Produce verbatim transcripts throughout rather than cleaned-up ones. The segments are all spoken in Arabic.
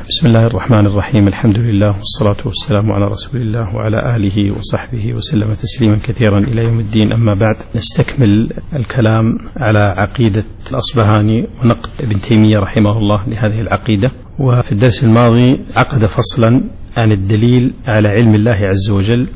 بسم الله الرحمن الرحيم. الحمد لله والصلاة والسلام على رسول الله وعلى آله وصحبه وسلم تسليما كثيرا إلى يوم الدين. أما بعد، نستكمل الكلام على عقيدة الأصبهاني ونقد ابن تيمية رحمه الله لهذه العقيدة. وفي الدرس الماضي عقد فصلا عن الدليل على علم الله عز وجل،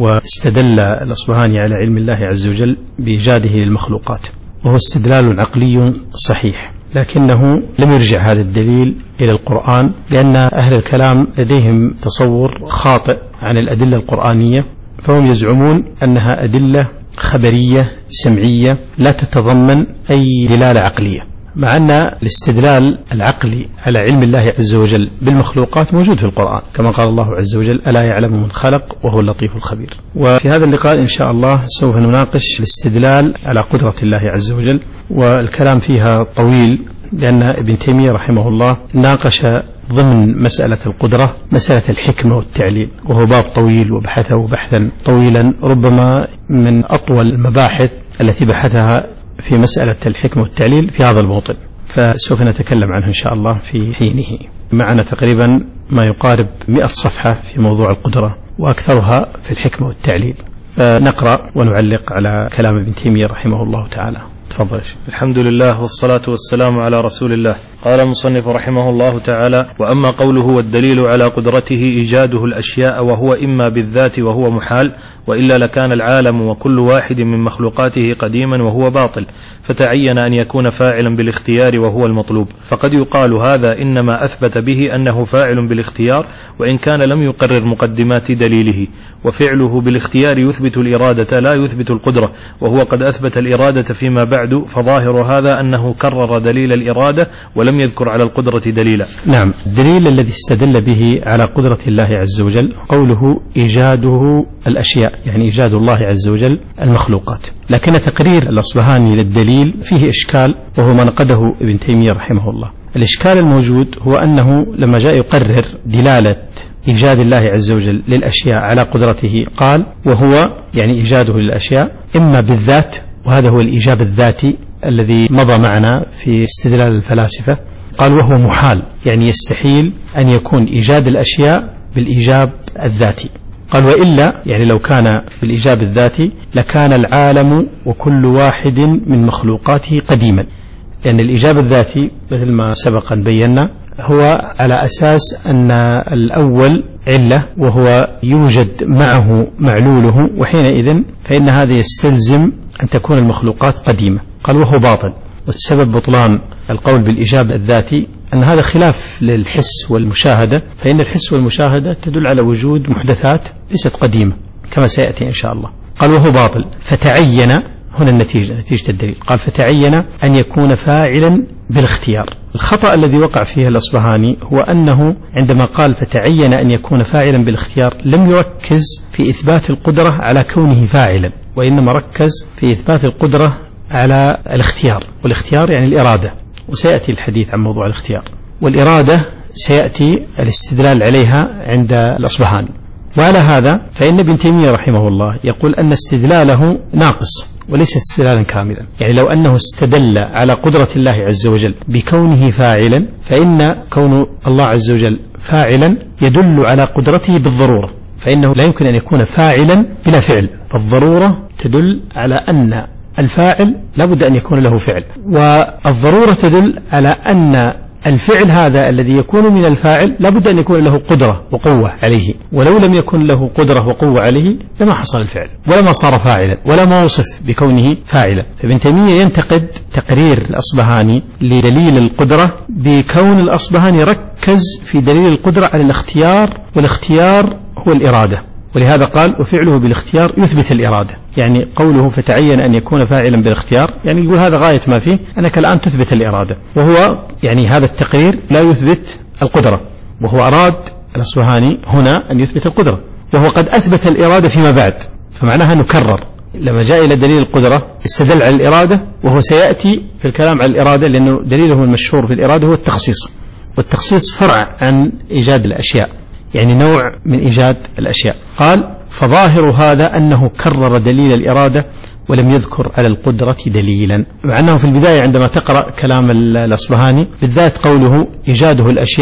واستدل الأصبهاني على علم الله عز وجل بإيجاده للمخلوقات، وهو استدلال عقلي صحيح، لكنه لم يرجع هذا الدليل إلى القرآن، لأن أهل الكلام لديهم تصور خاطئ عن الأدلة القرآنية، فهم يزعمون أنها أدلة خبرية سمعية لا تتضمن أي دلالة عقلية، مع أن الاستدلال العقلي على علم الله عز وجل بالمخلوقات موجود في القرآن، كما قال الله عز وجل: ألا يعلم من خلق وهو اللطيف الخبير. وفي هذا اللقاء إن شاء الله سوف نناقش الاستدلال على قدرة الله عز وجل، والكلام فيها طويل، لأن ابن تيمية رحمه الله ناقش ضمن مسألة القدرة مسألة الحكمة والتعليل، وهو باب طويل وبحثه بحثا طويلا، ربما من أطول المباحث التي بحثها في مسألة الحكمة والتعليل في هذا الموطن، فسوف نتكلم عنه إن شاء الله في حينه. معنا تقريبا ما يقارب مئة صفحة في موضوع القدرة، وأكثرها في الحكمة والتعليل، فنقرأ ونعلق على كلام ابن تيمية رحمه الله تعالى. تفضل. الحمد لله والصلاة والسلام على رسول الله. قال المصنف رحمه الله تعالى: وأما قوله والدليل على قدرته إيجاده الأشياء وهو إما بالذات وهو محال، وإلا لكان العالم وكل واحد من مخلوقاته قديما وهو باطل، فتعين أن يكون فاعلا بالاختيار وهو المطلوب. فقد يقال هذا إنما أثبت به أنه فاعل بالاختيار، وإن كان لم يقرر مقدمات دليله، وفعله بالاختيار يثبت الإرادة لا يثبت القدرة، وهو قد أثبت الإرادة فيما بعد، فظاهر هذا أنه كرر دليل الإرادة ولم يذكر على القدرة دليلا. نعم، الدليل الذي استدل به على قدرة الله عز وجل قوله إيجاده الأشياء، يعني إيجاد الله عز وجل المخلوقات. لكن تقرير الأصبهاني للدليل فيه إشكال، وهو ما نقده ابن تيمية رحمه الله. الإشكال الموجود هو أنه لما جاء يقرر دلالة إيجاد الله عز وجل للأشياء على قدرته قال: وهو يعني إيجاده للأشياء إما بالذات، وهذا هو الإيجاب الذاتي الذي مضى معنا في استدلال الفلاسفة. قال: وهو محال، يعني يستحيل أن يكون إيجاد الأشياء بالإيجاب الذاتي. قال: وإلا يعني لو كان بالإيجاب الذاتي لكان العالم وكل واحد من مخلوقاته قديما، لأن الإيجاب الذاتي مثل ما سبق أن بينا هو على أساس أن الأول علة وهو يوجد معه معلوله، وحينئذ فإن هذا يستلزم أن تكون المخلوقات قديمة. قال: وهو باطل. والسبب بطلان القول بالإيجاب الذاتي أن هذا خلاف للحس والمشاهدة، فإن الحس والمشاهدة تدل على وجود محدثات ليست قديمة كما سيأتي إن شاء الله. قال: وهو باطل. فتعين، هنا النتيجة، نتيجة الدليل. قال: فتعين أن يكون فاعلا بالاختيار. الخطأ الذي وقع فيه الأصبهاني هو أنه عندما قال فتعين أن يكون فاعلا بالاختيار لم يركز في إثبات القدرة على كونه فاعلا، وإنما ركز في إثبات القدرة على الاختيار، والاختيار يعني الإرادة، وسيأتي الحديث عن موضوع الاختيار. والإرادة سيأتي الاستدلال عليها عند الأصبهاني. وعلى هذا فإن ابن تيمية رحمه الله يقول أن استدلاله ناقص وليس استدلالا كاملا، يعني لو أنه استدل على قدرة الله عز وجل بكونه فاعلا، فإن كون الله عز وجل فاعلا يدل على قدرته بالضرورة، فإنه لا يمكن أن يكون فاعلا بلا فعل، فالضرورة تدل على أن الفاعل لابد أن يكون له فعل، والضرورة تدل على أن الفعل هذا الذي يكون من الفاعل لابد أن يكون له قدرة وقوة عليه، ولو لم يكن له قدرة وقوة عليه لما حصل الفعل ولما صار فاعلا ولا ما وصف بكونه فاعلا. فابن تيمية ينتقد تقرير الأصبهاني لدليل القدرة بكون الأصبهاني ركز في دليل القدرة على الاختيار، والاختيار هو الإرادة، ولهذا قال: وفعله بالاختيار يثبت الإرادة. يعني قوله فتعين أن يكون فاعلا بالاختيار، يعني يقول هذا غاية ما فيه أنك الآن تثبت الإرادة، وهو يعني هذا التقرير لا يثبت القدرة، وهو أراد الأصبهاني هنا أن يثبت القدرة، وهو قد أثبت الإرادة فيما بعد، فمعناها نكرر. لما جاء إلى دليل القدرة استدل على الإرادة، وهو سيأتي في الكلام على الإرادة، لأنه دليله المشهور في الإرادة هو التخصيص، والتخصيص فرع عن إيجاد الأشياء، يعني نوع من إيجاد الأشياء. قال: فظاهر هذا أنه كرر دليل الإرادة ولم يذكر على القدرة دليلا، مع أنه في البداية عندما تقرأ كلام الأصبهاني بالذات قوله إيجاده الأشياء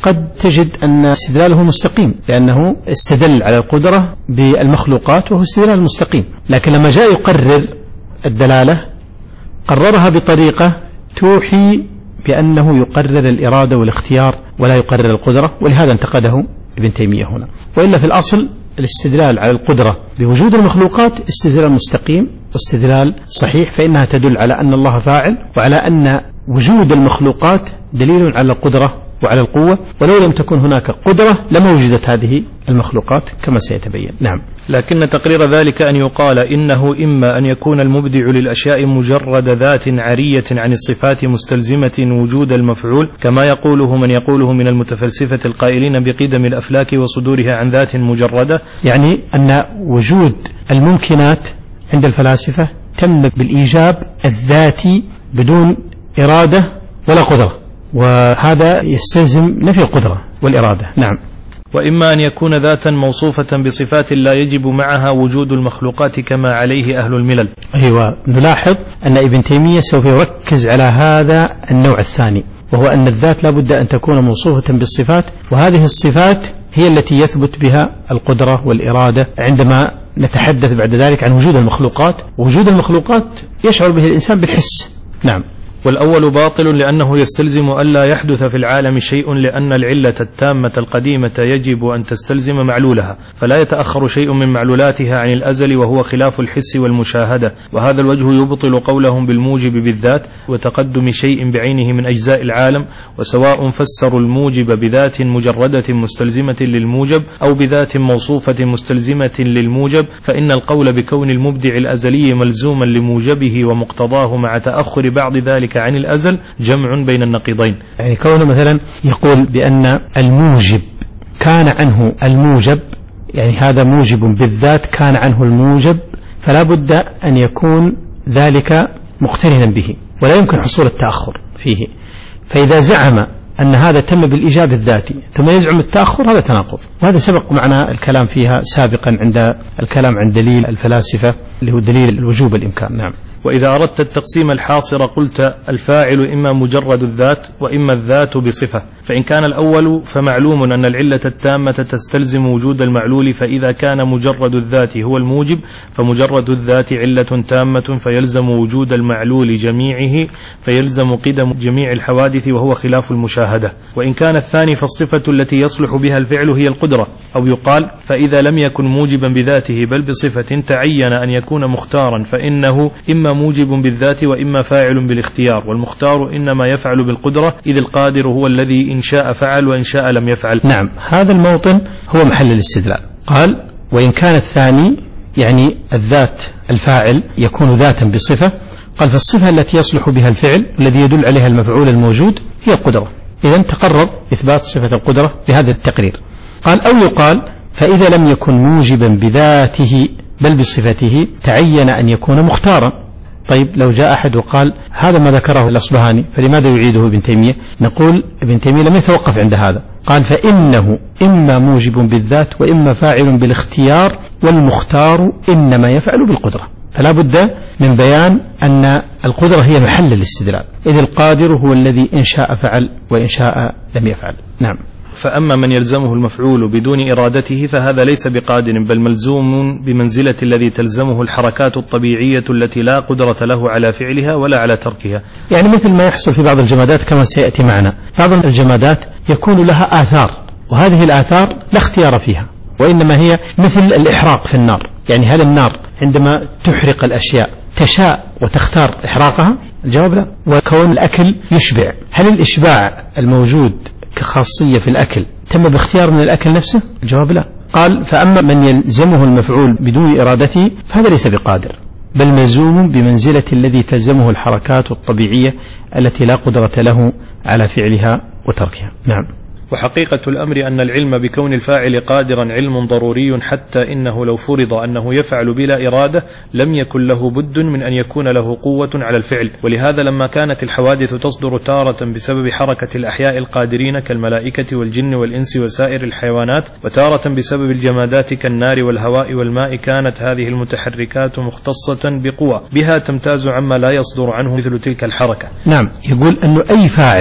قد تجد أن استدلاله مستقيم لأنه استدل على القدرة بالمخلوقات وهو استدلال مستقيم، لكن لما جاء يقرر الدلالة قررها بطريقة توحي بأنه يقرر الإرادة والاختيار ولا يقرر القدرة، ولهذا انتقده ابن تيمية هنا. وإلا في الأصل الاستدلال على القدرة بوجود المخلوقات استدلال مستقيم واستدلال صحيح، فإنها تدل على أن الله فاعل وعلى أن وجود المخلوقات دليل على القدرة وعلى القوة، ولو لم تكن هناك قدرة لما وجدت هذه المخلوقات كما سيتبين. نعم. لكن تقرير ذلك أن يقال إنه إما أن يكون المبدع للأشياء مجرد ذات عرية عن الصفات مستلزمة وجود المفعول، كما يقوله من يقوله من المتفلسفة القائلين بقدم الأفلاك وصدورها عن ذات مجردة، يعني أن وجود الممكنات عند الفلاسفة تم بالإيجاب الذاتي بدون إرادة ولا قدرة، وهذا يستلزم نفي القدرة والإرادة. نعم. وإما أن يكون ذاتا موصوفة بصفات لا يجب معها وجود المخلوقات كما عليه أهل الملل. أيوة، نلاحظ أن ابن تيمية سوف يركز على هذا النوع الثاني، وهو أن الذات لا بد أن تكون موصوفة بالصفات، وهذه الصفات هي التي يثبت بها القدرة والإرادة عندما نتحدث بعد ذلك عن وجود المخلوقات، ووجود المخلوقات يشعر به الإنسان بالحس. نعم. والأول باطل لأنه يستلزم ألا يحدث في العالم شيء، لأن العلة التامة القديمة يجب أن تستلزم معلولها، فلا يتأخر شيء من معلولاتها عن الأزل، وهو خلاف الحس والمشاهدة. وهذا الوجه يبطل قولهم بالموجب بالذات وتقدم شيء بعينه من أجزاء العالم، وسواء فسروا الموجب بذات مجردة مستلزمة للموجب أو بذات موصوفة مستلزمة للموجب، فإن القول بكون المبدع الأزلي ملزوما لموجبه ومقتضاه مع تأخر بعض ذلك عن الأزل جمع بين النقيضين. يعني كونه مثلا يقول بأن الموجب كان عنه الموجب، يعني هذا موجب بالذات كان عنه الموجب، فلا بد أن يكون ذلك مقترنا به ولا يمكن حصول التأخر فيه. فإذا زعم أن هذا تم بالإيجاب الذاتي ثم يزعم التأخر، هذا تناقض، وهذا سبق معنا الكلام فيها سابقا عند الكلام عن دليل الفلاسفة اللي هو دليل الوجوب الإمكان. نعم. وإذا أردت التقسيم الحاصر قلت الفاعل إما مجرد الذات وإما الذات بصفة، فإن كان الأول فمعلوم أن العلة التامة تستلزم وجود المعلول، فإذا كان مجرد الذات هو الموجب فمجرد الذات علة تامة فيلزم وجود المعلول جميعه، فيلزم قدم جميع الحوادث وهو خلاف المشاهدة. وإن كان الثاني فالصفة التي يصلح بها الفعل هي القدرة، أو يقال فإذا لم يكن موجبا بذاته بل بصفة تعين أن يكون مختارا فإنه إما موجب بالذات وإما فاعل بالاختيار، والمختار إنما يفعل بالقدرة، إذ القادر هو الذي إن شاء فعل وإن شاء لم يفعل. نعم، هذا الموطن هو محل الاستدلال. قال وإن كان الثاني يعني الذات الفاعل يكون ذاتا بصفة، قال فالصفة التي يصلح بها الفعل الذي يدل عليها المفعول الموجود هي القدرة. إذن تقرر إثبات صفة القدرة بهذا التقرير. قال أو يقال فإذا لم يكن موجبا بذاته بل بصفته تعين أن يكون مختارا. طيب لو جاء أحد وقال هذا ما ذكره الأصبهاني فلماذا يعيده ابن تيمية؟ نقول ابن تيمية لم يتوقف عند هذا، قال فإنه إما موجب بالذات وإما فاعل بالاختيار، والمختار إنما يفعل بالقدرة. فلا بد من بيان أن القدرة هي محل الاستدلال، إذ القادر هو الذي إن شاء فعل وإن شاء لم يفعل. نعم. فأما من يلزمه المفعول بدون إرادته فهذا ليس بقادر، بل ملزوم بمنزلة الذي تلزمه الحركات الطبيعية التي لا قدرة له على فعلها ولا على تركها. يعني مثل ما يحصل في بعض الجمادات كما سيأتي معنا، بعض الجمادات يكون لها آثار، وهذه الآثار لا اختيار فيها، وإنما هي مثل الإحراق في النار. يعني هل النار عندما تحرق الأشياء تشاء وتختار إحراقها؟ الجواب لا. وكون الأكل يشبع، هل الإشباع الموجود كخاصية في الأكل تم باختيار من الأكل نفسه؟ الجواب لا. قال فأما من يلزمه المفعول بدون إرادته فهذا ليس بقادر، بل ملزوم بمنزلة الذي تلزمه الحركات الطبيعية التي لا قدرة له على فعلها وتركها. نعم. وحقيقة الأمر أن العلم بكون الفاعل قادرا علم ضروري، حتى إنه لو فرض أنه يفعل بلا إرادة لم يكن له بد من أن يكون له قوة على الفعل. ولهذا لما كانت الحوادث تصدر تارة بسبب حركة الأحياء القادرين كالملائكة والجن والإنس وسائر الحيوانات، وتارة بسبب الجمادات كالنار والهواء والماء، كانت هذه المتحركات مختصة بقوة بها تمتاز عما لا يصدر عنه مثل تلك الحركة. نعم، يقول أنه أي فاعل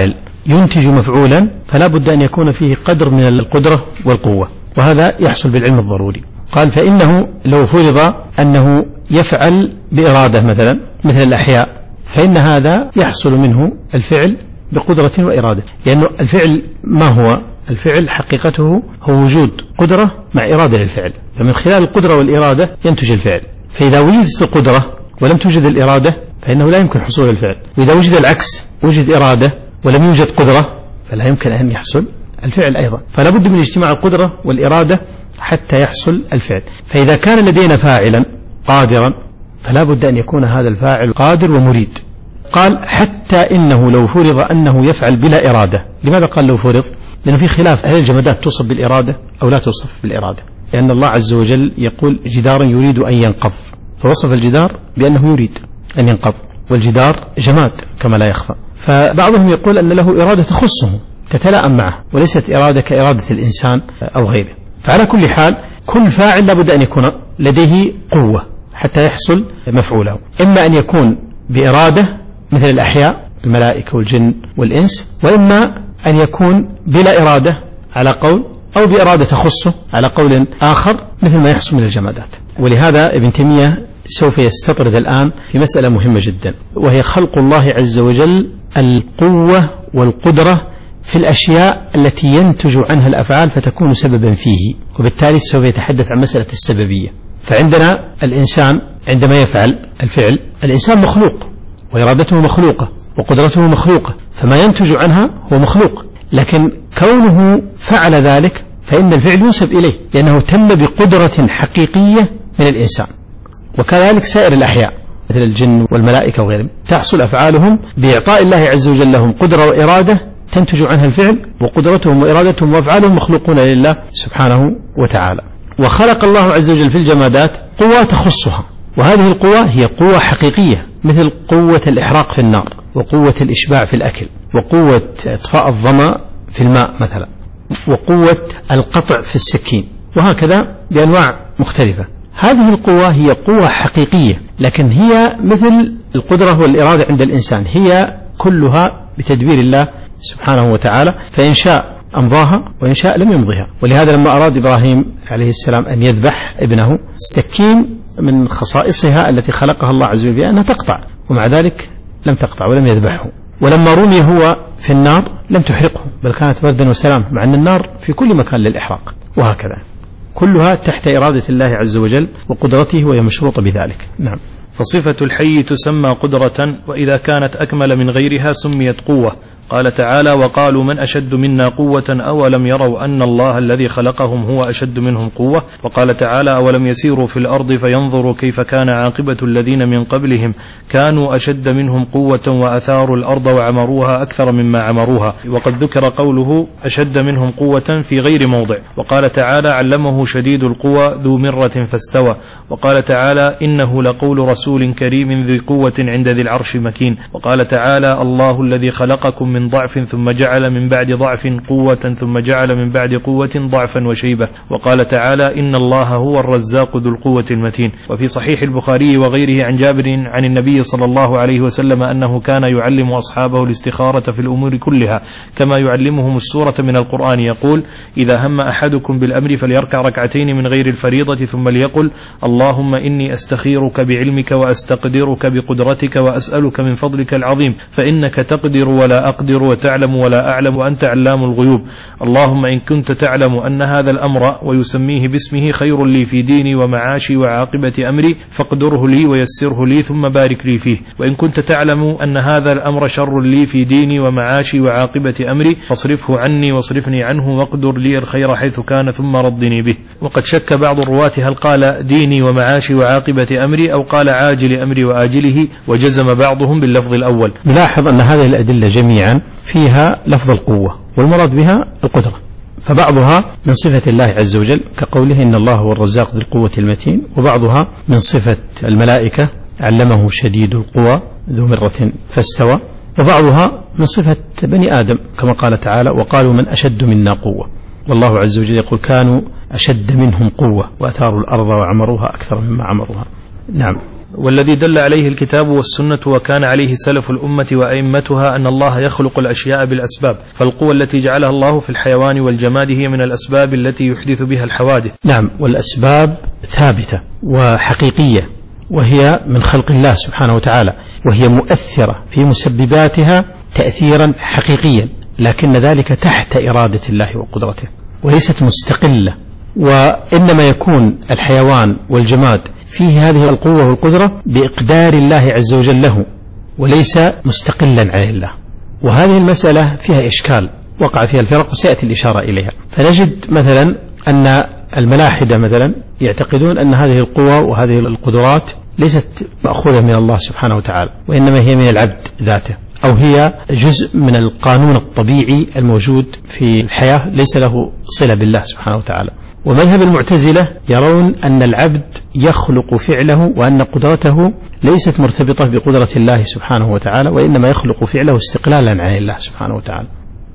ينتج مفعولا فلا بد أن يكون فيه قدر من القدرة والقوة، وهذا يحصل بالعلم الضروري. قال فإنه لو فرض أنه يفعل بإرادة مثلا مثل الأحياء، فإن هذا يحصل منه الفعل بقدرة وإرادة، لأنه الفعل ما هو؟ الفعل حقيقته هو وجود قدرة مع إرادة للفعل، فمن خلال القدرة والإرادة ينتج الفعل. فإذا وجدت القدرة ولم توجد الإرادة فإنه لا يمكن حصول الفعل، وإذا وجد العكس، وجد إرادة ولم يوجد قدرة، فلا يمكن أن يحصل الفعل أيضا. فلا بد من اجتماع القدرة والإرادة حتى يحصل الفعل. فإذا كان لدينا فاعلا قادرا فلا بد أن يكون هذا الفاعل قادر ومريد. قال حتى إنه لو فرض أنه يفعل بلا إرادة. لماذا قال لو فرض؟ لأنه في خلاف، هل الجمادات توصف بالإرادة أو لا توصف بالإرادة؟ لأن الله عز وجل يقول جدار يريد أن ينقض، فوصف الجدار بأنه يريد أن ينقض، والجدار جماد كما لا يخفى. فبعضهم يقول أن له إرادة تخصه تتلائم معه، وليست إرادة كإرادة الإنسان أو غيره. فعلى كل حال كل فاعل لابد أن يكون لديه قوة حتى يحصل مفعوله، إما أن يكون بإرادة مثل الأحياء الملائكة والجن والإنس، وإما أن يكون بلا إرادة على قول، أو بإرادة تخصه على قول آخر مثل ما يحصل من الجمادات. ولهذا ابن تيمية سوف يستطرد الآن في مسألة مهمة جدا، وهي خلق الله عز وجل القوة والقدرة في الأشياء التي ينتج عنها الأفعال فتكون سببا فيه، وبالتالي سوف يتحدث عن مسألة السببية. فعندنا الإنسان عندما يفعل الفعل، الإنسان مخلوق وإرادته مخلوقة وقدرته مخلوقة، فما ينتج عنها هو مخلوق، لكن كونه فعل ذلك فإن الفعل ينسب إليه لأنه تم بقدرة حقيقية من الإنسان. وكذلك سائر الأحياء مثل الجن والملائكة وغيرهم تحصل أفعالهم بإعطاء الله عز وجل لهم قدرة وإرادة تنتج عنها الفعل، وقدرتهم وإرادتهم وأفعالهم مخلوقون لله سبحانه وتعالى. وخلق الله عز وجل في الجمادات قوة تخصها، وهذه القوة هي قوة حقيقية مثل قوة الإحراق في النار، وقوة الإشباع في الأكل، وقوة إطفاء الظمأ في الماء مثلا، وقوة القطع في السكين، وهكذا بأنواع مختلفة. هذه القوة هي قوة حقيقية، لكن هي مثل القدرة والإرادة عند الإنسان، هي كلها بتدبير الله سبحانه وتعالى، فإن شاء أمضاها وإن شاء لم يمضيها. ولهذا لما أراد إبراهيم عليه السلام أن يذبح ابنه، السكين من خصائصها التي خلقها الله عز وجل أنها تقطع، ومع ذلك لم تقطع ولم يذبحه. ولما رمي هو في النار لم تحرقه، بل كانت بردا وسلام، مع أن النار في كل مكان للإحراق. وهكذا كلها تحت إرادة الله عز وجل وقدرته، وهي مشروطة بذلك. نعم. فصفة الحي تسمى قدرة، وإذا كانت أكمل من غيرها سميت قوة. قال تعالى وقالوا من أشد منا قوة أولم يروا أن الله الذي خلقهم هو أشد منهم قوة. وقال تعالى أولم يسيروا في الأرض فينظروا كيف كان عاقبة الذين من قبلهم كانوا أشد منهم قوة وأثاروا الأرض وعمروها أكثر مما عمروها. وقد ذكر قوله أشد منهم قوة في غير موضع. وقال تعالى علمه شديد القوى ذو مرة فاستوى. وقال تعالى إنه لقول رسول كريم ذي قوة عند ذي العرش مكين. وقال تعالى الله الذي خلقكم من ضعف ثم جعل من بعد ضعف قوة ثم جعل من بعد قوة ضعفا وشيبة. وقال تعالى إن الله هو الرزاق ذو القوة المتين. وفي صحيح البخاري وغيره عن جابر عن النبي صلى الله عليه وسلم أنه كان يعلم أصحابه الاستخارة في الأمور كلها كما يعلمهم السورة من القرآن، يقول إذا هم أحدكم بالأمر فليركع ركعتين من غير الفريضة ثم ليقل اللهم إني أستخيرك بعلمك وأستقدرك بقدرتك وأسألك من فضلك العظيم فإنك تقدر ولا أقدر وتعلم ولا أعلم وأنت علام الغيوب. اللهم إن كنت تعلم أن هذا الأمر ويسميه باسمه خير لي في ديني ومعاشي وعاقبة أمري فاقدره لي ويسره لي ثم بارك لي فيه. وإن كنت تعلم أن هذا الأمر شر لي في ديني ومعاشي وعاقبة أمري فاصرفه عني واصرفني عنه واقدر لي الخير حيث كان ثم ردني به. وقد شك بعض الرواة هل قال ديني ومعاشي وعاقبة أمري أو قال عاجل أمري وآجله، وجزم بعضهم باللفظ الأول. نلاحظ أن هذه الأدلة جميعا فيها لفظ القوة والمراد بها القدرة، فبعضها من صفة الله عز وجل كقوله إن الله هو الرزاق ذو القوة المتين، وبعضها من صفة الملائكة علمه شديد القوى ذو مرة فاستوى، وبعضها من صفة بني آدم كما قال تعالى وقالوا من أشد منا قوة، والله عز وجل يقول كانوا أشد منهم قوة وأثاروا الأرض وعمروها أكثر مما عمروها. نعم. والذي دل عليه الكتاب والسنة وكان عليه سلف الأمة وأئمتها أن الله يخلق الأشياء بالأسباب، فالقوة التي جعلها الله في الحيوان والجماد هي من الأسباب التي يحدث بها الحوادث. نعم، والأسباب ثابتة وحقيقية، وهي من خلق الله سبحانه وتعالى، وهي مؤثرة في مسبباتها تأثيرا حقيقيا، لكن ذلك تحت إرادة الله وقدرته، وليست مستقلة. وإنما يكون الحيوان والجماد فيه هذه القوة والقدرة بإقدار الله عز وجل له، وليس مستقلا عن الله. وهذه المسألة فيها إشكال وقع فيها الفرق وسيأتي الإشارة إليها. فنجد مثلا أن الملاحدة مثلا يعتقدون أن هذه القوة وهذه القدرات ليست مأخوذة من الله سبحانه وتعالى، وإنما هي من العبد ذاته، أو هي جزء من القانون الطبيعي الموجود في الحياة ليس له صلة بالله سبحانه وتعالى. ومذهب المعتزلة يرون أن العبد يخلق فعله، وأن قدرته ليست مرتبطة بقدرة الله سبحانه وتعالى، وإنما يخلق فعله استقلالا عن الله سبحانه وتعالى.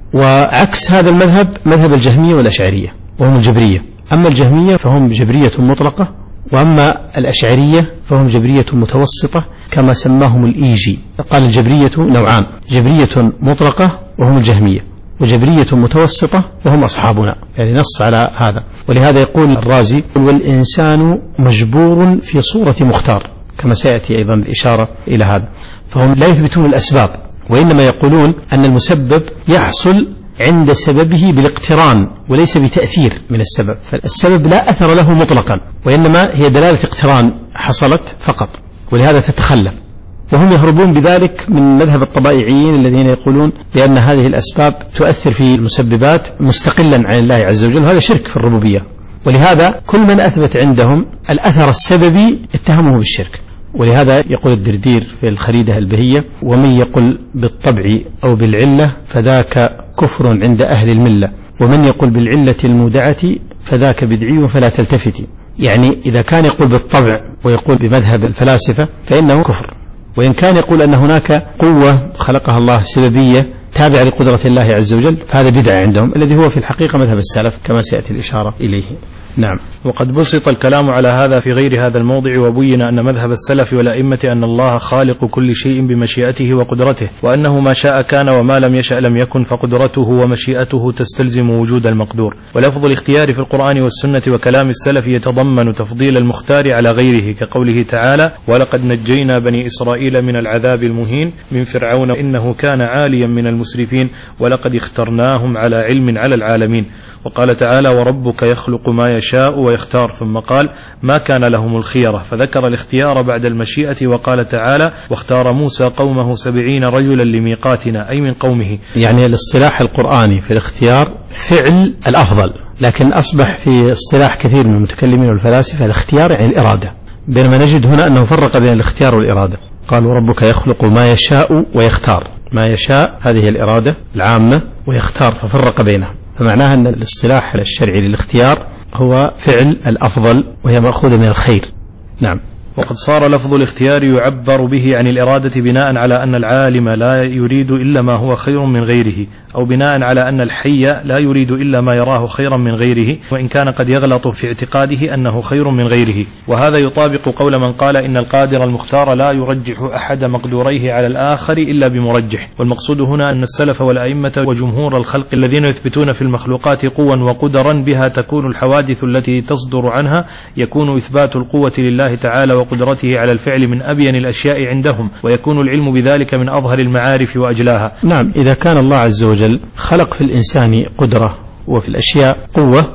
وعكس هذا المذهب مذهب الجهمية والأشعرية وهم الجبرية. أما الجهمية فهم جبرية مطلقة، وأما الأشعرية فهم جبرية متوسطة كما سماهم الإيجي. قال الجبرية نوعان: جبرية مطلقة وهم الجهمية، وجبرية متوسطة وهم أصحابنا، يعني نص على هذا. ولهذا يقول الرازي: والإنسان مجبور في صورة مختار، كما سيأتي أيضا الإشارة إلى هذا. فهم لا يثبتون الأسباب، وإنما يقولون أن المسبب يحصل عند سببه بالاقتران وليس بتأثير من السبب، فالسبب لا أثر له مطلقا، وإنما هي دلالة اقتران حصلت فقط، ولهذا تتخلف. وهم يهربون بذلك من مذهب الطبائعيين الذين يقولون بأن هذه الأسباب تؤثر في المسببات مستقلا عن الله عز وجل، وهذا شرك في الربوبية. ولهذا كل من أثبت عندهم الأثر السببي اتهمه بالشرك. ولهذا يقول الدردير في الخريدة البهية: ومن يقل بالطبع أو بالعلة فذاك كفر عند أهل الملة، ومن يقل بالعلة المودعة فذاك بدعي فلا تلتفتي. يعني إذا كان يقول بالطبع ويقول بمذهب الفلاسفة فإنه كفر، وإن كان يقول أن هناك قوة خلقها الله سببية تابعة لقدرة الله عز وجل فهذا بدعة عندهم، الذي هو في الحقيقة مذهب السلف كما سيأتي الإشارة إليه. نعم. وقد بسط الكلام على هذا في غير هذا الموضع، وبين أن مذهب السلف والأئمة أن الله خالق كل شيء بمشيئته وقدرته، وأنه ما شاء كان وما لم يشأ لم يكن، فقدرته ومشيئته تستلزم وجود المقدور. ولفظ الاختيار في القرآن والسنة وكلام السلف يتضمن تفضيل المختار على غيره، كقوله تعالى: ولقد نجينا بني إسرائيل من العذاب المهين من فرعون إنه كان عاليا من المسرفين ولقد اخترناهم على علم على العالمين. وقال تعالى: وربك يخلق ما يشاء ويختار، ثم قال: ما كان لهم الخيرة، فذكر الاختيار بعد المشيئة. وقال تعالى: واختار موسى قومه سبعين رجلا لميقاتنا، أي من قومه. يعني الاصطلاح القرآني في الاختيار فعل الأفضل، لكن أصبح في اصطلاح كثير من المتكلمين والفلاسفة الاختيار يعني الإرادة، بينما نجد هنا أنه فرق بين الاختيار والإرادة. قال: وربك يخلق ما يشاء ويختار. ما يشاء هذه الإرادة العامة، ويختار ففرق بينها، فمعناها أن الاصطلاح الشرعي للاختيار هو فعل الأفضل، وهي مأخوذة من الخير. نعم. وقد صار لفظ الاختيار يعبر به عن الإرادة بناء على أن العالم لا يريد إلا ما هو خير من غيره، أو بناء على أن الحي لا يريد إلا ما يراه خيرا من غيره، وإن كان قد يغلط في اعتقاده أنه خير من غيره. وهذا يطابق قول من قال إن القادر المختار لا يرجح أحد مقدوريه على الآخر إلا بمرجح. والمقصود هنا أن السلف والأئمة وجمهور الخلق الذين يثبتون في المخلوقات قوة وقدرا بها تكون الحوادث التي تصدر عنها، يكون إثبات القوة لله تعالى وقدرته على الفعل من أبين الأشياء عندهم، ويكون العلم بذلك من أظهر المعارف وأجلاها. نعم. إذا كان الله عز وجل خلق في الإنسان قدرة وفي الأشياء قوة،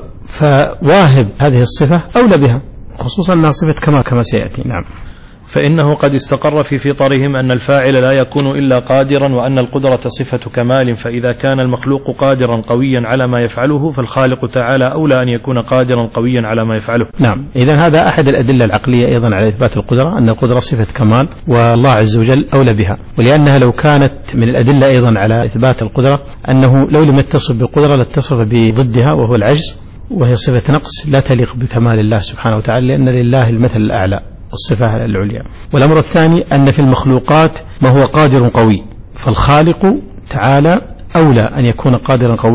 فواهب هذه الصفة أولى بها، خصوصا أنها صفة كما كما سيأتي. نعم. فإنه قد استقر في فطرهم أن الفاعل لا يكون إلا قادرا، وأن القدرة صفة كمال، فإذا كان المخلوق قادرا قويا على ما يفعله فالخالق تعالى أولى أن يكون قادرا قويا على ما يفعله. نعم. إذن هذا أحد الأدلة العقلية أيضا على إثبات القدرة، أن القدرة صفة كمال والله عز وجل أولى بها. ولأنها لو كانت من الأدلة أيضا على إثبات القدرة أنه لو لم يتصف بالقدرة لاتصف بضدها وهو العجز، وهي صفة نقص لا تليق بكمال الله سبحانه وتعالى، لأن لله المثل الأعلى الصفة العليا. والأمر الثاني أن في المخلوقات ما هو قادر قوي، فالخالق تعالى أولى أن يكون قادرا قويا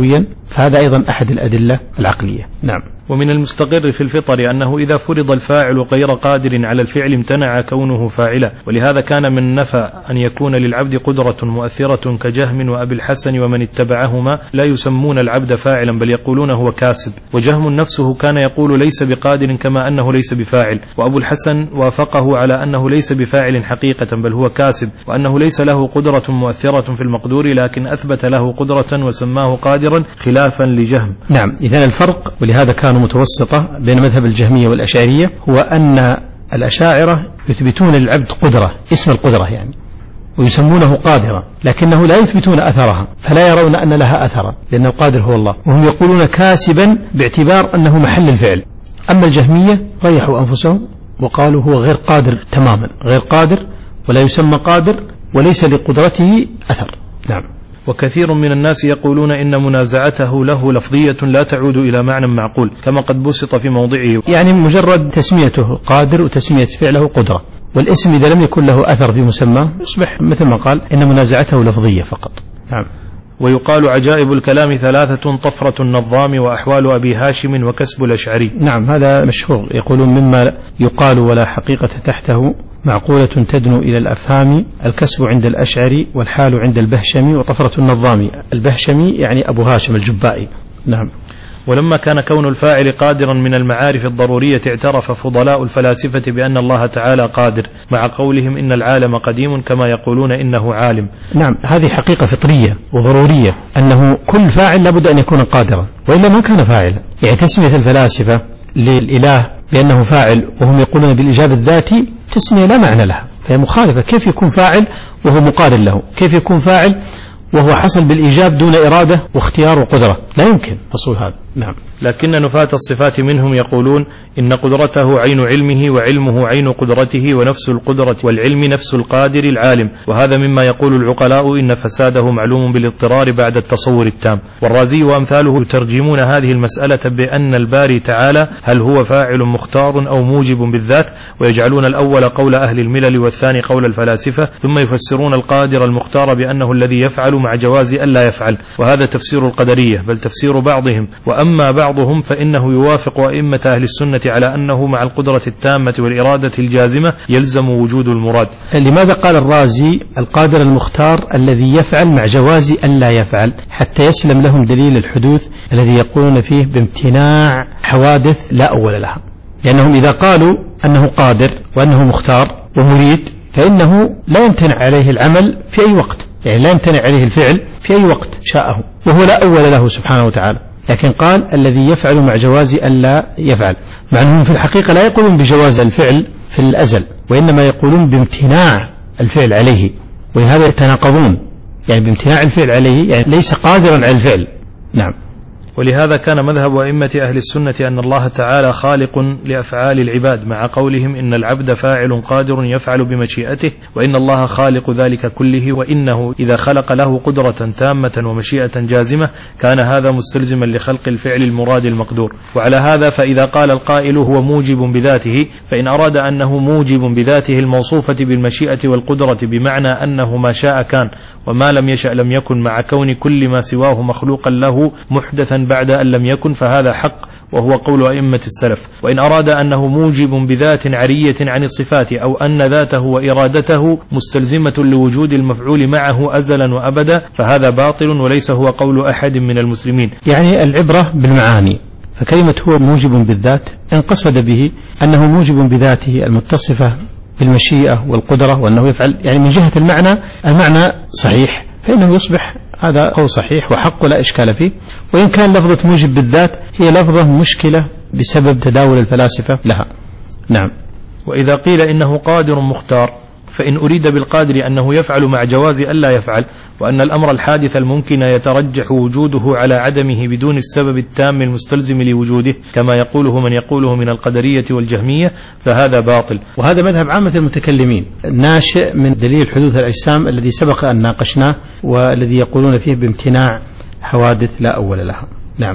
فهذا أيضا أحد الأدلة العقلية. نعم. ومن المستقر في الفطر أنه إذا فرض الفاعل غير قادر على الفعل امتنع كونه فاعلا، ولهذا كان من نفى أن يكون للعبد قدرة مؤثرة كجهم وأبي الحسن ومن اتبعهما لا يسمون العبد فاعلا بل يقولون هو كاسب، وجهم نفسه كان يقول ليس بقادر كما أنه ليس بفاعل، وأبو الحسن وافقه على أنه ليس بفاعل حقيقة بل هو كاسب، وأنه ليس له قدرة مؤثرة في المقدور لكن أثبت له قدرة وسماه قادرا خلافا لجهم. نعم. إذن الفرق، ولهذا كانوا متوسطة بين مذهب الجهمية والأشعرية، هو أن الأشاعرة يثبتون للعبد قدرة، اسم القدرة يعني، ويسمونه قادرا، لكنه لا يثبتون أثرها، فلا يرون أن لها أثرا لأنه قادر هو الله، وهم يقولون كاسبا باعتبار أنه محل الفعل. أما الجهمية ريحوا أنفسهم وقالوا هو غير قادر تماما، غير قادر ولا يسمى قادر وليس لقدرته أثر. نعم. وكثير من الناس يقولون إن منازعته له لفظية لا تعود إلى معنى معقول كما قد بسط في موضعه، يعني مجرد تسميته قادر وتسمية فعله قدرة، والاسم إذا لم يكن له أثر في مسمى يصبح مثل ما قال إن منازعته لفظية فقط. نعم. ويقال عجائب الكلام ثلاثة: طفرة النظام وأحوال أبي هاشم وكسب الأشعري. نعم، هذا مشهور، يقولون مما يقال ولا حقيقة تحته، معقولة تدنو إلى الأفهام، الكسب عند الأشعري والحال عند البهشمي وطفرة النظام. البهشمي يعني أبو هاشم الجبائي. نعم. ولما كان كون الفاعل قادرا من المعارف الضرورية اعترف فضلاء الفلاسفة بأن الله تعالى قادر، مع قولهم إن العالم قديم كما يقولون إنه عالم. نعم، هذه حقيقة فطرية وضرورية، أنه كل فاعل لابد أن يكون قادرا وإلا ما كان فاعلا. يعني تسمية الفلاسفة للإله بأنه فاعل وهم يقولون بالإيجاب الذاتي تسمية لا معنى لها، فهي مخالفة. كيف يكون فاعل وهو مقارن له؟ كيف يكون فاعل وهو حصل بالإيجاب دون إرادة واختيار وقدرة؟ لا يمكن حصول هذا. نعم. لكن نفاة الصفات منهم يقولون إن قدرته عين علمه وعلمه عين قدرته ونفس القدرة والعلم نفس القادر العالم، وهذا مما يقول العقلاء إن فساده معلوم بالاضطرار بعد التصور التام. والرازي وأمثاله يترجمون هذه المسألة بأن الباري تعالى هل هو فاعل مختار أو موجب بالذات، ويجعلون الأول قول أهل الملل والثاني قول الفلاسفة، ثم يفسرون القادر المختار بأنه الذي يفعل مع جواز ألا يفعل، وهذا تفسير القدرية بل تفسير بعضهم. وأما بعضهم فإنه يوافق أئمة أهل السنة على أنه مع القدرة التامة والإرادة الجازمة يلزم وجود المراد. لماذا قال الرازي القادر المختار الذي يفعل مع جواز ألا يفعل؟ حتى يسلم لهم دليل الحدوث الذي يقولون فيه بامتناع حوادث لا أول لها، لأنهم إذا قالوا أنه قادر وأنه مختار ومريد فإنه لا يمتنع عليه العمل في أي وقت، يعني لا يمتنع عليه الفعل في أي وقت شاءه، وهو لا أول له سبحانه وتعالى. لكن قال الذي يفعل مع جواز ألا يفعل، مع أنهم في الحقيقة لا يقولون بجواز الفعل في الأزل، وإنما يقولون بامتناع الفعل عليه، ولهذا يتناقضون، يعني بامتناع الفعل عليه يعني ليس قادرا على الفعل. نعم. ولهذا كان مذهب أئمة أهل السنة أن الله تعالى خالق لأفعال العباد، مع قولهم إن العبد فاعل قادر يفعل بمشيئته، وإن الله خالق ذلك كله، وإنه إذا خلق له قدرة تامة ومشيئة جازمة كان هذا مستلزما لخلق الفعل المراد المقدور. وعلى هذا فإذا قال القائل هو موجب بذاته، فإن أراد أنه موجب بذاته الموصوفة بالمشيئة والقدرة بمعنى أنه ما شاء كان وما لم يشأ لم يكن، مع كون كل ما سواه مخلوقا له محدثا بعد أن لم يكن، فهذا حق وهو قول أئمة السلف. وإن أراد أنه موجب بذات عرية عن الصفات، أو أن ذاته وإرادته مستلزمة لوجود المفعول معه أزلا وأبدا، فهذا باطل وليس هو قول أحد من المسلمين. يعني العبرة بالمعاني، فكلمة هو موجب بالذات إن قصد به أنه موجب بذاته المتصفة بالمشيئة والقدرة وأنه يفعل، يعني من جهة المعنى المعنى صحيح، فإنه يصبح هذا قول صحيح وحق ولا إشكال فيه. وإن كان لفظة موجب بالذات هي لفظة مشكلة بسبب تداول الفلاسفة لها. نعم. وإذا قيل إنه قادر مختار، فإن أريد بالقادر أنه يفعل مع جواز ألا يفعل، وأن الأمر الحادث الممكن يترجح وجوده على عدمه بدون السبب التام المستلزم لوجوده كما يقوله من يقوله من القدرية والجهمية، فهذا باطل. وهذا مذهب عامة المتكلمين ناشئ من دليل حدوث الأجسام الذي سبق أن ناقشناه، والذي يقولون فيه بامتناع حوادث لا أول لها. نعم.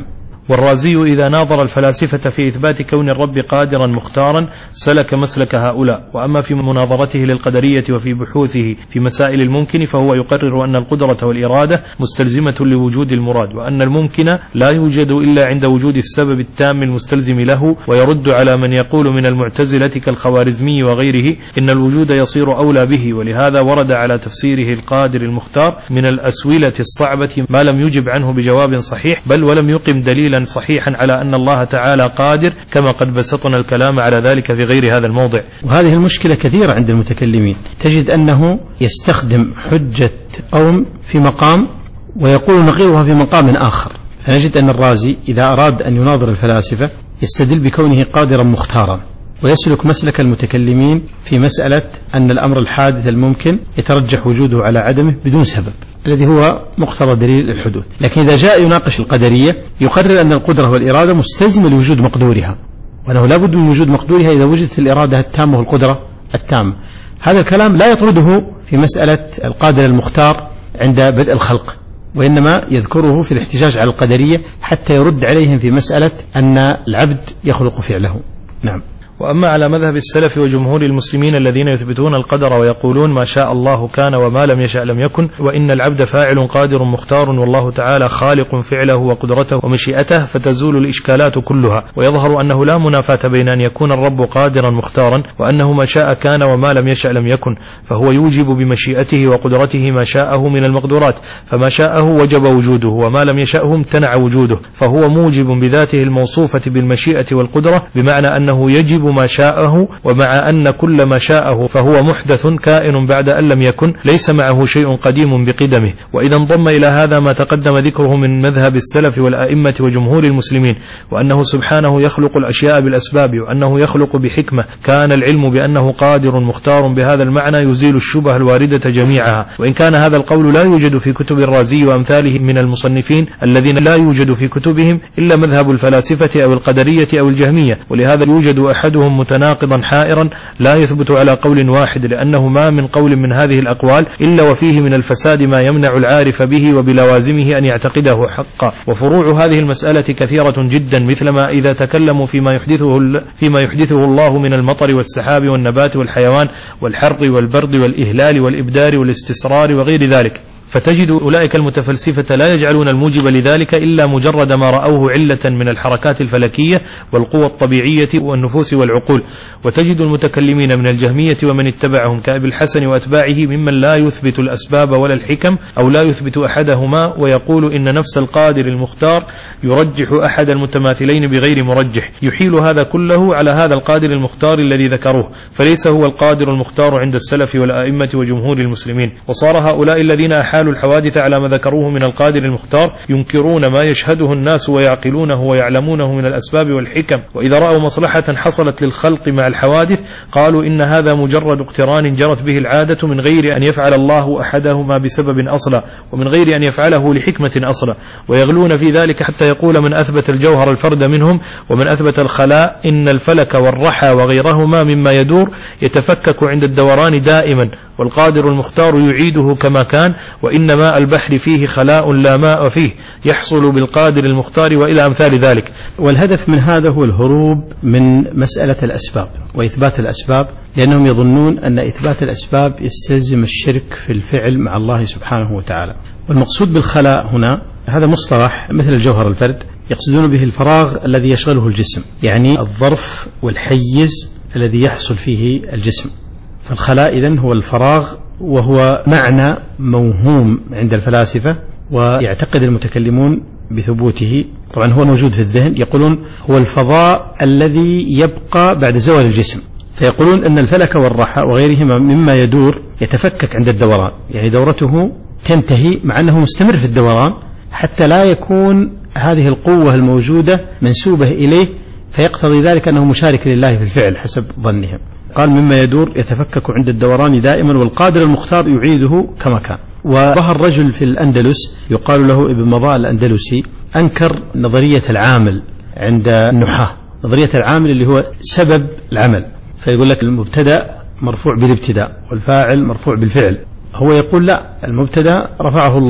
والرازي إذا ناظر الفلاسفة في إثبات كون الرب قادرا مختارا سلك مسلك هؤلاء. وأما في مناظرته للقدرية وفي بحوثه في مسائل الممكن فهو يقرر أن القدرة والإرادة مستلزمة لوجود المراد، وأن الممكن لا يوجد إلا عند وجود السبب التام المستلزم له، ويرد على من يقول من المعتزلة كالخوارزمي وغيره إن الوجود يصير أولى به، ولهذا ورد على تفسيره القادر المختار من الأسئلة الصعبة ما لم يجب عنه بجواب صحيح، بل ولم يقم دليلا صحيحا على أن الله تعالى قادر، كما قد بسطنا الكلام على ذلك في غير هذا الموضع. وهذه المشكلة كثيرة عند المتكلمين، تجد أنه يستخدم حجة أوم في مقام ويقول نقيضها في مقام آخر. فنجد أن الرازي إذا أراد أن يناظر الفلاسفة يستدل بكونه قادرا مختارا، ويسلك مسلك المتكلمين في مسألة أن الأمر الحادث الممكن يترجح وجوده على عدمه بدون سبب، الذي هو مقتضى دليل الحدوث. لكن إذا جاء يناقش القدرية يقرر أن القدرة والإرادة مستلزمة لوجود مقدورها، وأنه لا بد من وجود مقدورها إذا وجدت الإرادة التامة والقدرة التامة. هذا الكلام لا يطرده في مسألة القادر المختار عند بدء الخلق، وإنما يذكره في الاحتجاج على القدرية حتى يرد عليهم في مسألة أن العبد يخلق فعله. نعم. وأما على مذهب السلف وجمهور المسلمين الذين يثبتون القدر ويقولون ما شاء الله كان وما لم يشأ لم يكن، وإن العبد فاعل قادر مختار والله تعالى خالق فعله وقدرته ومشيئته، فتزول الإشكالات كلها، ويظهر أنه لا منافاة بين أن يكون الرب قادرا مختارا وأنه ما شاء كان وما لم يشأ لم يكن، فهو يوجب بمشيئته وقدرته ما شاءه من المقدورات، فما شاءه وجب وجوده وما لم يشأه امتنع وجوده، فهو موجب بذاته الموصوفة بالمشيئة والقدرة، بمعنى أنه يجب ما شاءه، ومع أن كل ما شاءه فهو محدث كائن بعد أن لم يكن، ليس معه شيء قديم بقدمه. وإذا انضم إلى هذا ما تقدم ذكره من مذهب السلف والأئمة وجمهور المسلمين، وأنه سبحانه يخلق الأشياء بالأسباب، وأنه يخلق بحكمة، كان العلم بأنه قادر مختار بهذا المعنى يزيل الشبه الواردة جميعها. وإن كان هذا القول لا يوجد في كتب الرازي وأمثاله من المصنفين الذين لا يوجد في كتبهم إلا مذهب الفلاسفة أو القدرية أو الجهمية، ولهذا يوجد أحد متناقضا حائرا لا يثبت على قول واحد، لأنه ما من قول من هذه الأقوال إلا وفيه من الفساد ما يمنع العارف به وبلوازمه أن يعتقده حقا. وفروع هذه المسألة كثيرة جدا، مثلما إذا تكلموا فيما يحدثه, فيما يحدثه الله من المطر والسحاب والنبات والحيوان والحر والبرد والإهلال والإبدار والاستسرار وغير ذلك، فتجد أولئك المتفلسفة لا يجعلون الموجب لذلك إلا مجرد ما رأوه علة من الحركات الفلكية والقوى الطبيعية والنفوس والعقول. وتجد المتكلمين من الجهمية ومن اتبعهم كأبي الحسن وأتباعه ممن لا يثبت الأسباب ولا الحكم، أو لا يثبت أحدهما، ويقول إن نفس القادر المختار يرجح أحد المتماثلين بغير مرجح، يحيل هذا كله على هذا القادر المختار الذي ذكروه، فليس هو القادر المختار عند السلف والأئمة وجمهور المسلمين. وصار هؤلاء الذين أحالوا الحوادث على ما ذكروه من القادر المختار ينكرون ما يشهده الناس ويعقلونه ويعلمونه من الأسباب والحكم، وإذا رأوا مصلحة حصلت للخلق مع الحوادث قالوا إن هذا مجرد اقتران جرت به العادة من غير أن يفعل الله أحدهما بسبب أصلا، ومن غير أن يفعله لحكمة أصلا، ويغلون في ذلك حتى يقول من أثبت الجوهر الفرد منهم ومن أثبت الخلاء إن الفلك والرحى وغيرهما مما يدور يتفكك عند الدوران دائما، والقادر المختار يعيده كما كان، وإن ماء البحر فيه خلاء لا ماء فيه يحصل بالقادر المختار، وإلى أمثال ذلك. والهدف من هذا هو الهروب من مسألة الأسباب وإثبات الأسباب، لأنهم يظنون أن إثبات الأسباب يستلزم الشرك في الفعل مع الله سبحانه وتعالى. والمقصود بالخلاء هنا هذا مصطلح مثل الجوهر الفرد، يقصدون به الفراغ الذي يشغله الجسم، يعني الظرف والحيز الذي يحصل فيه الجسم. فالخلاء إذن هو الفراغ، وهو معنى موهوم عند الفلاسفة ويعتقد المتكلمون بثبوته. طبعا هو موجود في الذهن، يقولون هو الفضاء الذي يبقى بعد زوال الجسم، فيقولون أن الفلك والرحى وغيرهما مما يدور يتفكك عند الدوران، يعني دورته تنتهي مع أنه مستمر في الدوران، حتى لا يكون هذه القوة الموجودة منسوبة إليه، فيقتضي ذلك أنه مشارك لله في الفعل حسب ظنهم. قال مما يدور يتفكك عند الدوران دائما، والقادر المختار يعيده كما كان. وظهر رجل في الأندلس يقال له ابن مضاء الأندلسي أنكر نظرية العامل عند النحاة، نظرية العامل اللي هو سبب العمل، فيقول لك المبتدأ مرفوع بالابتداء والفاعل مرفوع بالفعل. هو يقول لا، المبتدأ رفعه الله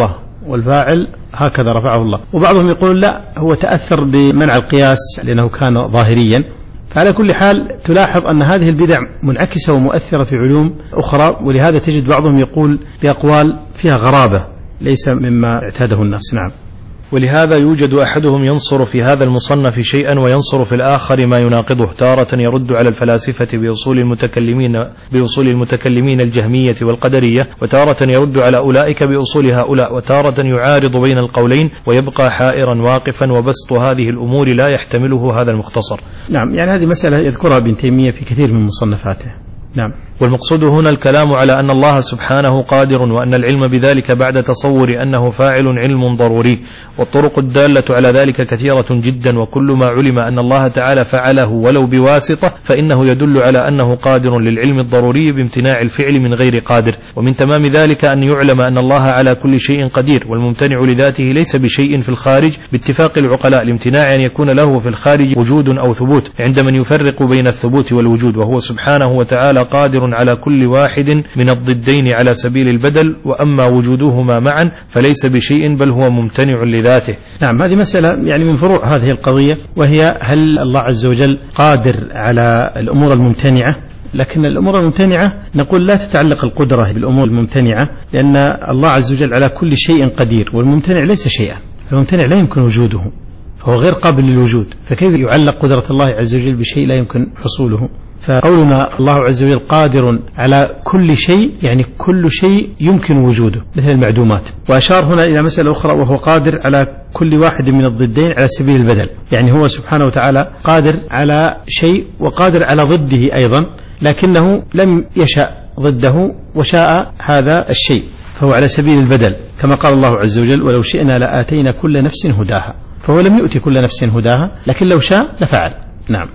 والفاعل هكذا رفعه الله. وبعضهم يقول لا، هو تأثر بمنع القياس لأنه كان ظاهريا. فعلى كل حال تلاحظ أن هذه البدع منعكسة ومؤثرة في علوم أخرى، ولهذا تجد بعضهم يقول بأقوال فيها غرابة ليس مما اعتاده الناس. نعم. ولهذا يوجد أحدهم ينصر في هذا المصنف شيئا وينصر في الآخر ما يناقضه، تارة يرد على الفلاسفة بأصول المتكلمين بأصول المتكلمين الجهمية والقدرية، وتارة يرد على أولئك بأصول هؤلاء، وتارة يعارض بين القولين ويبقى حائرا واقفا، وبسط هذه الأمور لا يحتمله هذا المختصر. نعم، يعني هذه مسألة يذكرها ابن تيمية في كثير من مصنفاته. نعم. والمقصود هنا الكلام على أن الله سبحانه قادر، وأن العلم بذلك بعد تصور أنه فاعل علم ضروري، والطرق الدالة على ذلك كثيرة جدا، وكل ما علم أن الله تعالى فعله ولو بواسطة فإنه يدل على أنه قادر للعلم الضروري بامتناع الفعل من غير قادر. ومن تمام ذلك أن يعلم أن الله على كل شيء قدير، والممتنع لذاته ليس بشيء في الخارج باتفاق العقلاء، لامتناع أن يكون له في الخارج وجود أو ثبوت عند من يفرق بين الثبوت والوجود، وهو سبحانه وتعالى قادر على كل واحد من الضدين على سبيل البدل، وأما وجودهما معا فليس بشيء بل هو ممتنع لذاته. نعم، هذه مسألة يعني من فروع هذه القضية، وهي هل الله عز وجل قادر على الأمور الممتنعة؟ لكن الأمور الممتنعة نقول لا تتعلق القدرة بالأمور الممتنعة، لأن الله عز وجل على كل شيء قدير، والممتنع ليس شيئا، الممتنع لا يمكن وجوده، فهو غير قابل للوجود، فكيف يعلق قدرة الله عز وجل بشيء لا يمكن حصوله؟ فقولنا الله عز وجل قادر على كل شيء يعني كل شيء يمكن وجوده مثل المعدومات. وأشار هنا إلى مسألة أخرى، وهو قادر على كل واحد من الضدين على سبيل البدل، يعني هو سبحانه وتعالى قادر على شيء وقادر على ضده أيضا، لكنه لم يشاء ضده وشاء هذا الشيء، فهو على سبيل البدل، كما قال الله عز وجل ولو شئنا لآتينا كل نفس هداها، فهو لم يؤتي كل نفس هداها، لكن لو شاء لفعل. نعم.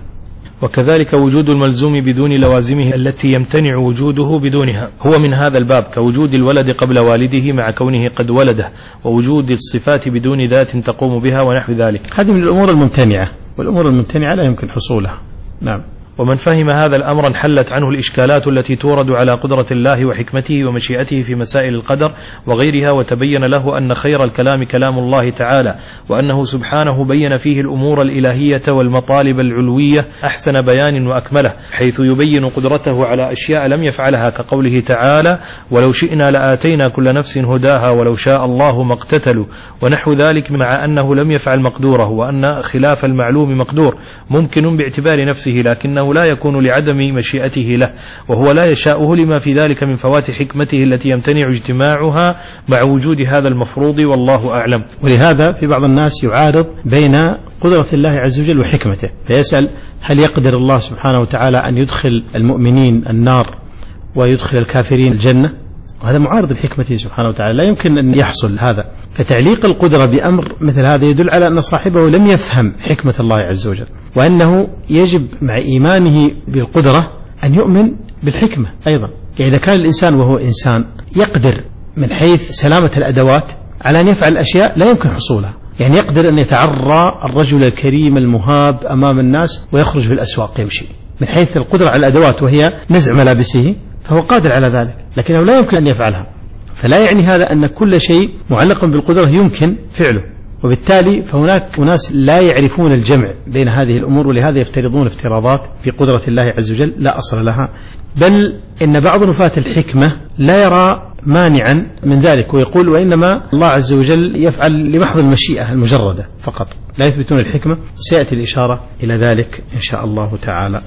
وكذلك وجود الملزوم بدون لوازمه التي يمتنع وجوده بدونها هو من هذا الباب، كوجود الولد قبل والده مع كونه قد ولده، ووجود الصفات بدون ذات تقوم بها ونحو ذلك. هذه من الأمور الممتنعة، والأمور الممتنعة لا يمكن حصولها. نعم. ومن فهم هذا الأمر انحلت عنه الإشكالات التي تورد على قدرة الله وحكمته ومشيئته في مسائل القدر وغيرها، وتبين له أن خير الكلام كلام الله تعالى، وأنه سبحانه بين فيه الأمور الإلهية والمطالب العلوية أحسن بيان وأكمله، حيث يبين قدرته على أشياء لم يفعلها، كقوله تعالى ولو شئنا لآتينا كل نفس هداها ولو شاء الله ما اقتتلوا، ونحو ذلك، مع أنه لم يفعل مقدوره، وأن خلاف المعلوم مقدور ممكن باعتبار نفسه، لكنه لا يكون لعدم مشيئته له، وهو لا يشاءه لما في ذلك من فوات حكمته التي يمتنع اجتماعها مع وجود هذا المفروض، والله أعلم. ولهذا في بعض الناس يعارض بين قدرة الله عز وجل وحكمته، فيسأل هل يقدر الله سبحانه وتعالى أن يدخل المؤمنين النار ويدخل الكافرين الجنة؟ وهذا معارض لحكمته سبحانه وتعالى، لا يمكن أن يحصل هذا. فتعليق القدرة بأمر مثل هذا يدل على أن صاحبه لم يفهم حكمة الله عز وجل، وأنه يجب مع إيمانه بالقدرة أن يؤمن بالحكمة أيضا. يعني إذا كان الإنسان وهو إنسان يقدر من حيث سلامة الأدوات على أن يفعل أشياء لا يمكن حصولها، يعني يقدر أن يتعرى الرجل الكريم المهاب أمام الناس ويخرج في الأسواق يمشي، من حيث القدرة على الأدوات وهي نزع ملابسه فهو قادر على ذلك، لكنه لا يمكن أن يفعلها. فلا يعني هذا أن كل شيء معلق بالقدرة يمكن فعله، وبالتالي فهناك أناس لا يعرفون الجمع بين هذه الأمور، ولهذا يفترضون افتراضات في قدرة الله عز وجل لا أصل لها، بل إن بعض نفاة الحكمة لا يرى مانعا من ذلك، ويقول وإنما الله عز وجل يفعل لمحض المشيئة المجردة فقط، لا يثبتون الحكمة، وسيأتي الإشارة إلى ذلك إن شاء الله تعالى.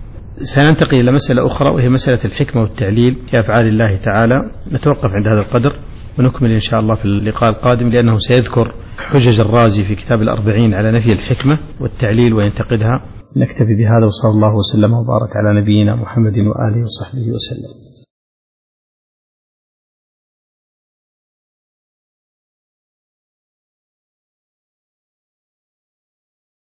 سننتقل إلى مسألة أخرى، وهي مسألة الحكمة والتعليل في أفعال الله تعالى. نتوقف عند هذا القدر ونكمل إن شاء الله في اللقاء القادم، لأنه سيذكر حجج الرازي في كتاب الأربعين على نفي الحكمة والتعليل وينتقدها. نكتفي بهذا، وصلى الله وسلم وبارك على نبينا محمد وآله وصحبه وسلم.